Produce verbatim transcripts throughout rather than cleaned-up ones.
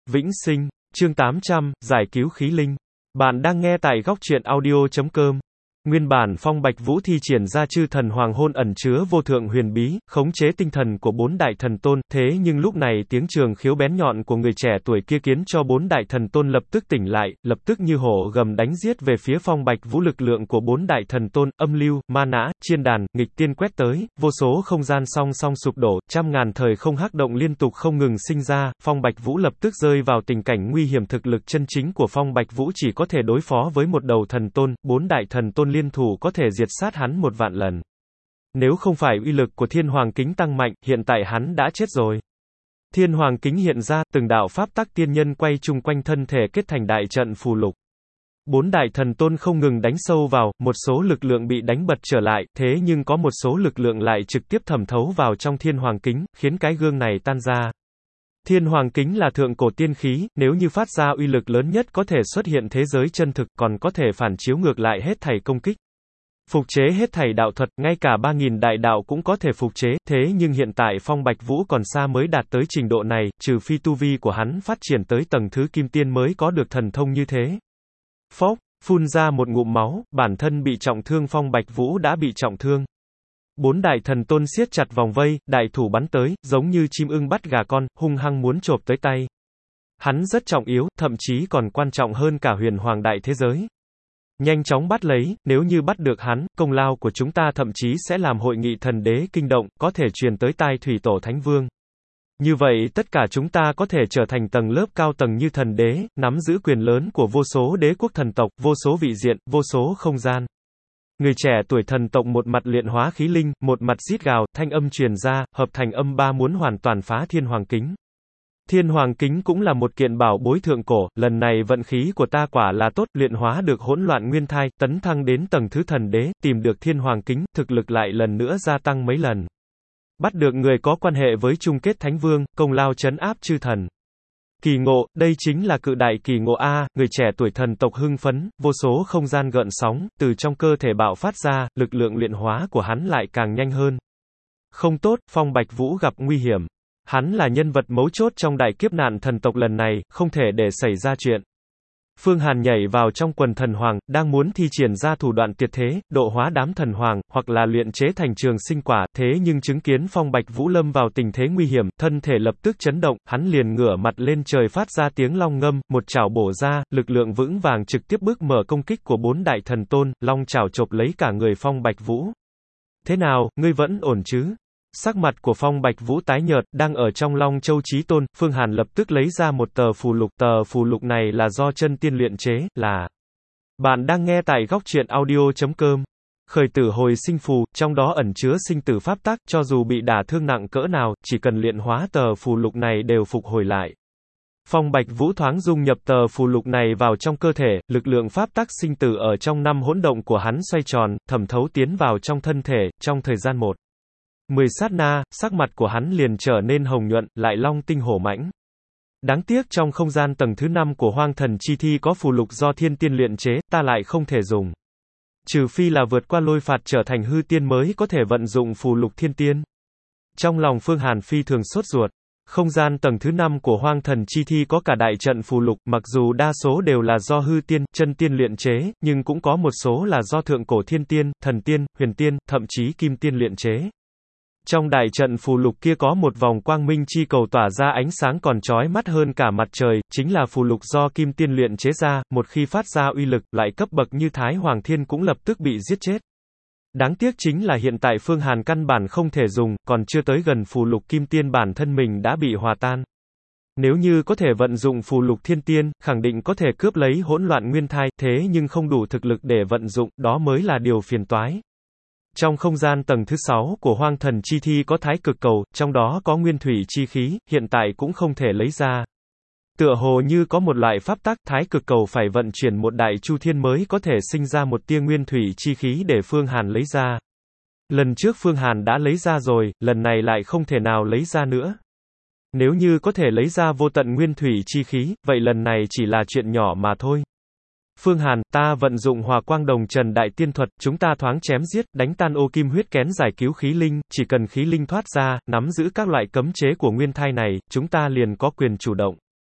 Vĩnh sinh, chương tám trăm, giải cứu khí linh. Bạn đang nghe tại góc truyện audio chấm com. Nguyên bản Phong Bạch Vũ thi triển ra chư thần hoàng hôn ẩn chứa vô thượng huyền bí, khống chế tinh thần của bốn đại thần tôn, thế nhưng lúc này tiếng trường khiếu bén nhọn của người trẻ tuổi kia khiến cho bốn đại thần tôn lập tức tỉnh lại, lập tức như hổ gầm đánh giết về phía Phong Bạch Vũ. Lực lượng của bốn đại thần tôn, âm lưu, ma nã, chiên đàn, nghịch tiên quét tới, vô số không gian song song sụp đổ, trăm ngàn thời không hắc động liên tục không ngừng sinh ra, Phong Bạch Vũ lập tức rơi vào tình cảnh nguy hiểm. Thực lực chân chính của Phong Bạch Vũ chỉ có thể đối phó với một đầu thần tôn, bốn đại thần tôn liên thủ có thể diệt sát hắn một vạn lần. Nếu không phải uy lực của Thiên Hoàng Kính tăng mạnh, hiện tại hắn đã chết rồi. Thiên Hoàng Kính hiện ra, từng đạo pháp tắc tiên nhân quay chung quanh thân thể kết thành đại trận phù lục. Bốn đại thần tôn không ngừng đánh sâu vào, một số lực lượng bị đánh bật trở lại, thế nhưng có một số lực lượng lại trực tiếp thẩm thấu vào trong Thiên Hoàng Kính, khiến cái gương này tan ra. Thiên Hoàng Kính là thượng cổ tiên khí, nếu như phát ra uy lực lớn nhất có thể xuất hiện thế giới chân thực, còn có thể phản chiếu ngược lại hết thảy công kích. Phục chế hết thảy đạo thuật, ngay cả ba nghìn đại đạo cũng có thể phục chế, thế nhưng hiện tại Phong Bạch Vũ còn xa mới đạt tới trình độ này, trừ phi tu vi của hắn phát triển tới tầng thứ kim tiên mới có được thần thông như thế. Phốc, phun ra một ngụm máu, bản thân bị trọng thương Phong Bạch Vũ đã bị trọng thương. Bốn đại thần tôn siết chặt vòng vây, đại thủ bắn tới, giống như chim ưng bắt gà con, hung hăng muốn chộp tới tay. Hắn rất trọng yếu, thậm chí còn quan trọng hơn cả huyền hoàng đại thế giới. Nhanh chóng bắt lấy, nếu như bắt được hắn, công lao của chúng ta thậm chí sẽ làm hội nghị thần đế kinh động, có thể truyền tới tai thủy tổ thánh vương. Như vậy tất cả chúng ta có thể trở thành tầng lớp cao tầng như thần đế, nắm giữ quyền lớn của vô số đế quốc thần tộc, vô số vị diện, vô số không gian. Người trẻ tuổi thần tộc một mặt luyện hóa khí linh, một mặt rít gào, thanh âm truyền ra, hợp thành âm ba muốn hoàn toàn phá Thiên Hoàng Kính. Thiên Hoàng Kính cũng là một kiện bảo bối thượng cổ, lần này vận khí của ta quả là tốt, luyện hóa được hỗn loạn nguyên thai, tấn thăng đến tầng thứ thần đế, tìm được Thiên Hoàng Kính, thực lực lại lần nữa gia tăng mấy lần. Bắt được người có quan hệ với chung kết thánh vương, công lao trấn áp chư thần. Kỳ ngộ, đây chính là cự đại kỳ ngộ a, người trẻ tuổi thần tộc hưng phấn, vô số không gian gợn sóng, từ trong cơ thể bạo phát ra, lực lượng luyện hóa của hắn lại càng nhanh hơn. Không tốt, Phong Bạch Vũ gặp nguy hiểm. Hắn là nhân vật mấu chốt trong đại kiếp nạn thần tộc lần này, không thể để xảy ra chuyện. Phương Hàn nhảy vào trong quần thần hoàng, đang muốn thi triển ra thủ đoạn tuyệt thế, độ hóa đám thần hoàng, hoặc là luyện chế thành trường sinh quả, thế nhưng chứng kiến Phong Bạch Vũ lâm vào tình thế nguy hiểm, thân thể lập tức chấn động, hắn liền ngửa mặt lên trời phát ra tiếng long ngâm, một chảo bổ ra, lực lượng vững vàng trực tiếp bước mở công kích của bốn đại thần tôn, long chảo chộp lấy cả người Phong Bạch Vũ. Thế nào, ngươi vẫn ổn chứ? Sắc mặt của Phong Bạch Vũ tái nhợt, đang ở trong Long Châu Chí Tôn, Phương Hàn lập tức lấy ra một tờ phù lục, tờ phù lục này là do chân tiên luyện chế, là. Bạn đang nghe tại góc truyện audio chấm com. Khởi tử hồi sinh phù, trong đó ẩn chứa sinh tử pháp tắc, cho dù bị đả thương nặng cỡ nào, chỉ cần luyện hóa tờ phù lục này đều phục hồi lại. Phong Bạch Vũ thoáng dung nhập tờ phù lục này vào trong cơ thể, lực lượng pháp tắc sinh tử ở trong năm hỗn động của hắn xoay tròn, thẩm thấu tiến vào trong thân thể, trong thời gian một. Mười sát na, sắc mặt của hắn liền trở nên hồng nhuận, lại long tinh hổ mãnh. Đáng tiếc trong không gian tầng thứ năm của Hoang Thần Chi Thi có phù lục do thiên tiên luyện chế, ta lại không thể dùng. Trừ phi là vượt qua lôi phạt trở thành hư tiên mới có thể vận dụng phù lục thiên tiên. Trong lòng Phương Hàn phi thường sốt ruột. Không gian tầng thứ năm của Hoang Thần Chi Thi có cả đại trận phù lục, mặc dù đa số đều là do hư tiên, chân tiên luyện chế, nhưng cũng có một số là do thượng cổ thiên tiên, thần tiên, huyền tiên, thậm chí kim tiên luyện chế. Trong đại trận phù lục kia có một vòng quang minh chi cầu tỏa ra ánh sáng còn chói mắt hơn cả mặt trời, chính là phù lục do kim tiên luyện chế ra, một khi phát ra uy lực, lại cấp bậc như Thái Hoàng Thiên cũng lập tức bị giết chết. Đáng tiếc chính là hiện tại Phương Hàn căn bản không thể dùng, còn chưa tới gần phù lục kim tiên bản thân mình đã bị hòa tan. Nếu như có thể vận dụng phù lục thiên tiên, khẳng định có thể cướp lấy hỗn loạn nguyên thai, thế nhưng không đủ thực lực để vận dụng, đó mới là điều phiền toái. Trong không gian tầng thứ sáu của Hoang Thần Chi Thi có thái cực cầu, trong đó có nguyên thủy chi khí, hiện tại cũng không thể lấy ra. Tựa hồ như có một loại pháp tắc, thái cực cầu phải vận chuyển một đại chu thiên mới có thể sinh ra một tia nguyên thủy chi khí để Phương Hàn lấy ra. Lần trước Phương Hàn đã lấy ra rồi, lần này lại không thể nào lấy ra nữa. Nếu như có thể lấy ra vô tận nguyên thủy chi khí, vậy lần này chỉ là chuyện nhỏ mà thôi. Phương Hàn, ta vận dụng Hòa Quang Đồng Trần Đại Tiên Thuật, chúng ta thoáng chém giết, đánh tan ô kim huyết kén giải cứu khí linh, chỉ cần khí linh thoát ra, nắm giữ các loại cấm chế của nguyên thai này, chúng ta liền có quyền chủ động.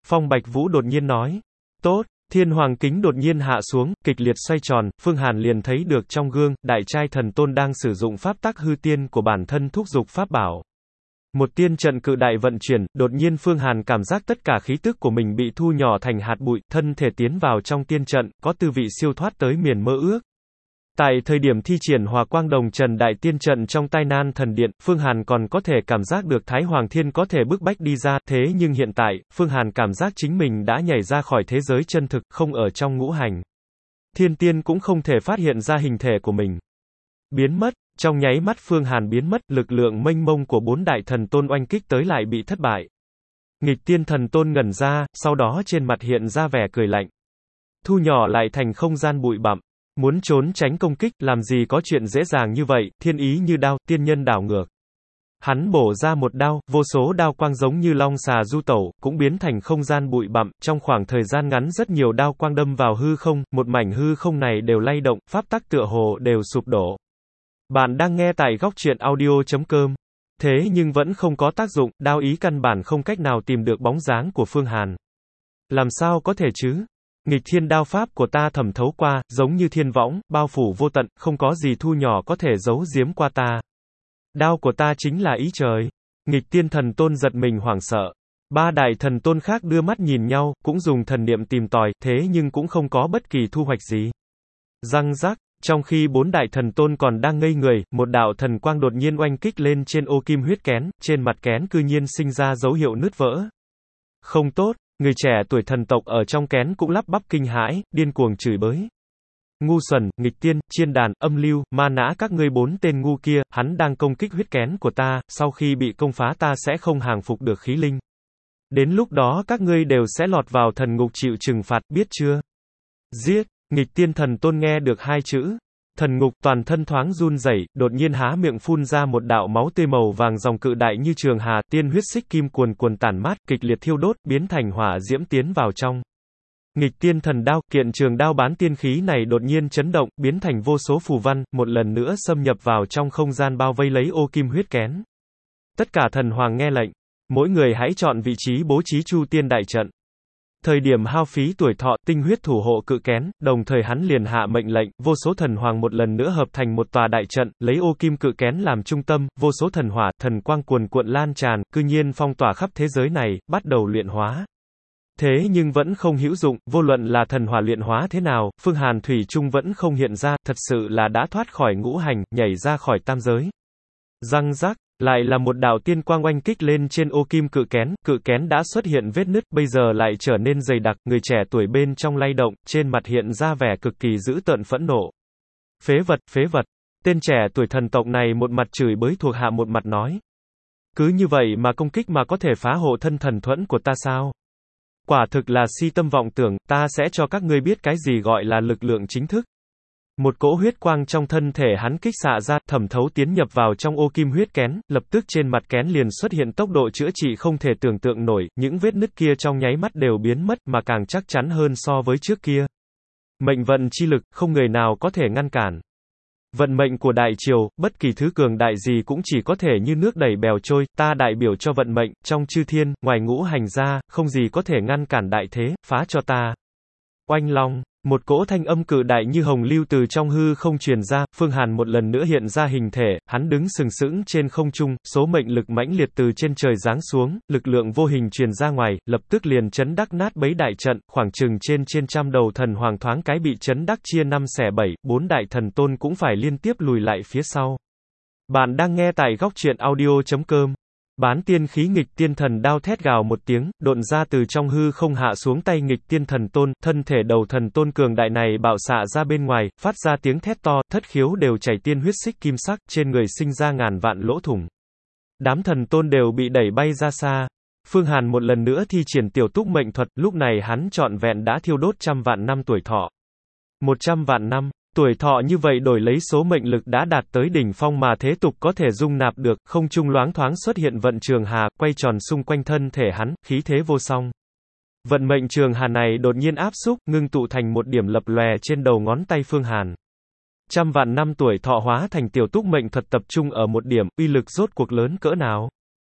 Phong Bạch Vũ đột nhiên nói. Tốt. Thiên hoàng kính đột nhiên hạ xuống, kịch liệt xoay tròn, Phương Hàn liền thấy được trong gương, đại trai thần tôn đang sử dụng pháp tắc hư tiên của bản thân thúc giục pháp bảo. Một tiên trận cự đại vận chuyển, đột nhiên Phương Hàn cảm giác tất cả khí tức của mình bị thu nhỏ thành hạt bụi, thân thể tiến vào trong tiên trận, có tư vị siêu thoát tới miền mơ ước. Tại thời điểm thi triển Hòa Quang Đồng Trần đại tiên trận trong Tai Nan Thần Điện, Phương Hàn còn có thể cảm giác được Thái Hoàng Thiên có thể bức bách đi ra, thế nhưng hiện tại, Phương Hàn cảm giác chính mình đã nhảy ra khỏi thế giới chân thực, không ở trong ngũ hành. Thiên tiên cũng không thể phát hiện ra hình thể của mình. Biến mất, trong nháy mắt Phương Hàn biến mất, lực lượng mênh mông của bốn đại thần tôn oanh kích tới lại bị thất bại. Nghịch tiên thần tôn ngẩn ra, sau đó trên mặt hiện ra vẻ cười lạnh. Thu nhỏ lại thành không gian bụi bặm. Muốn trốn tránh công kích, làm gì có chuyện dễ dàng như vậy, thiên ý như đao, tiên nhân đảo ngược. Hắn bổ ra một đao, vô số đao quang giống như long xà du tẩu, cũng biến thành không gian bụi bặm, trong khoảng thời gian ngắn rất nhiều đao quang đâm vào hư không, một mảnh hư không này đều lay động, pháp tắc tựa hồ đều sụp đổ. Bạn đang nghe tại góc truyện audio chấm com. Thế nhưng vẫn không có tác dụng, đao ý căn bản không cách nào tìm được bóng dáng của Phương Hàn. Làm sao có thể chứ? Nghịch thiên đao pháp của ta thẩm thấu qua, giống như thiên võng, bao phủ vô tận, không có gì thu nhỏ có thể giấu giếm qua ta. Đao của ta chính là ý trời. Nghịch tiên thần tôn giật mình hoảng sợ. Ba đại thần tôn khác đưa mắt nhìn nhau, cũng dùng thần niệm tìm tòi, thế nhưng cũng không có bất kỳ thu hoạch gì. Răng rắc, trong khi bốn đại thần tôn còn đang ngây người, một đạo thần quang đột nhiên oanh kích lên trên ô kim huyết kén, trên mặt kén cư nhiên sinh ra dấu hiệu nứt vỡ. Không tốt. Người trẻ tuổi thần tộc ở trong kén cũng lắp bắp kinh hãi, điên cuồng chửi bới. Ngu xuẩn, nghịch tiên, chiên đàn, âm lưu, ma nã các ngươi bốn tên ngu kia, hắn đang công kích huyết kén của ta, sau khi bị công phá ta sẽ không hàng phục được khí linh. Đến lúc đó các ngươi đều sẽ lọt vào thần ngục chịu trừng phạt, biết chưa? Giết, nghịch tiên thần tôn nghe được hai chữ. Thần ngục toàn thân thoáng run rẩy, đột nhiên há miệng phun ra một đạo máu tươi màu vàng dòng cự đại như trường hà, tiên huyết xích kim cuồn cuồn tản mát, kịch liệt thiêu đốt, biến thành hỏa diễm tiến vào trong. Nghịch tiên thần đao, kiện trường đao bán tiên khí này đột nhiên chấn động, biến thành vô số phù văn, một lần nữa xâm nhập vào trong không gian bao vây lấy ô kim huyết kén. Tất cả thần hoàng nghe lệnh, mỗi người hãy chọn vị trí bố trí chu tiên đại trận. Thời điểm hao phí tuổi thọ, tinh huyết thủ hộ cự kén, đồng thời hắn liền hạ mệnh lệnh, vô số thần hoàng một lần nữa hợp thành một tòa đại trận, lấy ô kim cự kén làm trung tâm, vô số thần hỏa, thần quang cuồn cuộn lan tràn, cư nhiên phong tỏa khắp thế giới này, bắt đầu luyện hóa. Thế nhưng vẫn không hữu dụng, vô luận là thần hỏa luyện hóa thế nào, Phương Hàn thủy chung vẫn không hiện ra, thật sự là đã thoát khỏi ngũ hành, nhảy ra khỏi tam giới. Răng rắc. Lại là một đạo tiên quang oanh kích lên trên ô kim cự kén, cự kén đã xuất hiện vết nứt, bây giờ lại trở nên dày đặc, người trẻ tuổi bên trong lay động, trên mặt hiện ra vẻ cực kỳ dữ tợn phẫn nộ. Phế vật, phế vật. Tên trẻ tuổi thần tộc này một mặt chửi bới thuộc hạ một mặt nói. Cứ như vậy mà công kích mà có thể phá hộ thân thần thuẫn của ta sao? Quả thực là si tâm vọng tưởng, ta sẽ cho các ngươi biết cái gì gọi là lực lượng chính thức. Một cỗ huyết quang trong thân thể hắn kích xạ ra, thẩm thấu tiến nhập vào trong ô kim huyết kén, lập tức trên mặt kén liền xuất hiện tốc độ chữa trị không thể tưởng tượng nổi, những vết nứt kia trong nháy mắt đều biến mất mà càng chắc chắn hơn so với trước kia. Mệnh vận chi lực, không người nào có thể ngăn cản. Vận mệnh của đại triều, bất kỳ thứ cường đại gì cũng chỉ có thể như nước đẩy bèo trôi, ta đại biểu cho vận mệnh, trong chư thiên, ngoài ngũ hành ra, không gì có thể ngăn cản đại thế, phá cho ta. Oanh long. Một cỗ thanh âm cự đại như hồng lưu từ trong hư không truyền ra, Phương Hàn một lần nữa hiện ra hình thể, hắn đứng sừng sững trên không trung, số mệnh lực mãnh liệt từ trên trời giáng xuống, lực lượng vô hình truyền ra ngoài, lập tức liền chấn đắc nát bấy đại trận, khoảng chừng trên trên trăm đầu thần hoàng thoáng cái bị chấn đắc chia năm xẻ bảy, bốn đại thần tôn cũng phải liên tiếp lùi lại phía sau. Bạn đang nghe tại góc truyện audio chấm com. Bán tiên khí nghịch tiên thần đao thét gào một tiếng, độn ra từ trong hư không hạ xuống tay nghịch tiên thần tôn, thân thể đầu thần tôn cường đại này bạo xạ ra bên ngoài, phát ra tiếng thét to, thất khiếu đều chảy tiên huyết xích kim sắc, trên người sinh ra ngàn vạn lỗ thủng. Đám thần tôn đều bị đẩy bay ra xa. Phương Hàn một lần nữa thi triển tiểu túc mệnh thuật, lúc này hắn trọn vẹn đã thiêu đốt trăm vạn năm tuổi thọ. Một trăm vạn năm. Tuổi thọ như vậy đổi lấy số mệnh lực đã đạt tới đỉnh phong mà thế tục có thể dung nạp được, không trung loáng thoáng xuất hiện vận trường hà, quay tròn xung quanh thân thể hắn, khí thế vô song. Vận mệnh trường hà này đột nhiên áp xúc, ngưng tụ thành một điểm lập lòe trên đầu ngón tay Phương Hàn. Trăm vạn năm tuổi thọ hóa thành tiểu túc mệnh thuật tập trung ở một điểm, uy lực rốt cuộc lớn cỡ nào?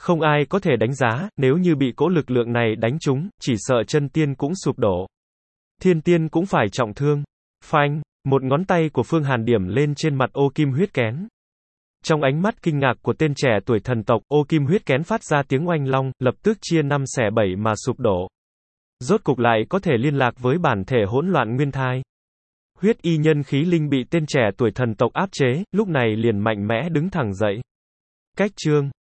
Không ai có thể đánh giá, nếu như bị cỗ lực lượng này đánh trúng, chỉ sợ chân tiên cũng sụp đổ. Thiên tiên cũng phải trọng thương. Phanh, một ngón tay của Phương Hàn điểm lên trên mặt ô kim huyết kén. Trong ánh mắt kinh ngạc của tên trẻ tuổi thần tộc, ô kim huyết kén phát ra tiếng oanh long, lập tức chia năm xẻ bảy mà sụp đổ. Rốt cục lại có thể liên lạc với bản thể hỗn loạn nguyên thai. Huyết y nhân khí linh bị tên trẻ tuổi thần tộc áp chế, lúc này liền mạnh mẽ đứng thẳng dậy. Cách chương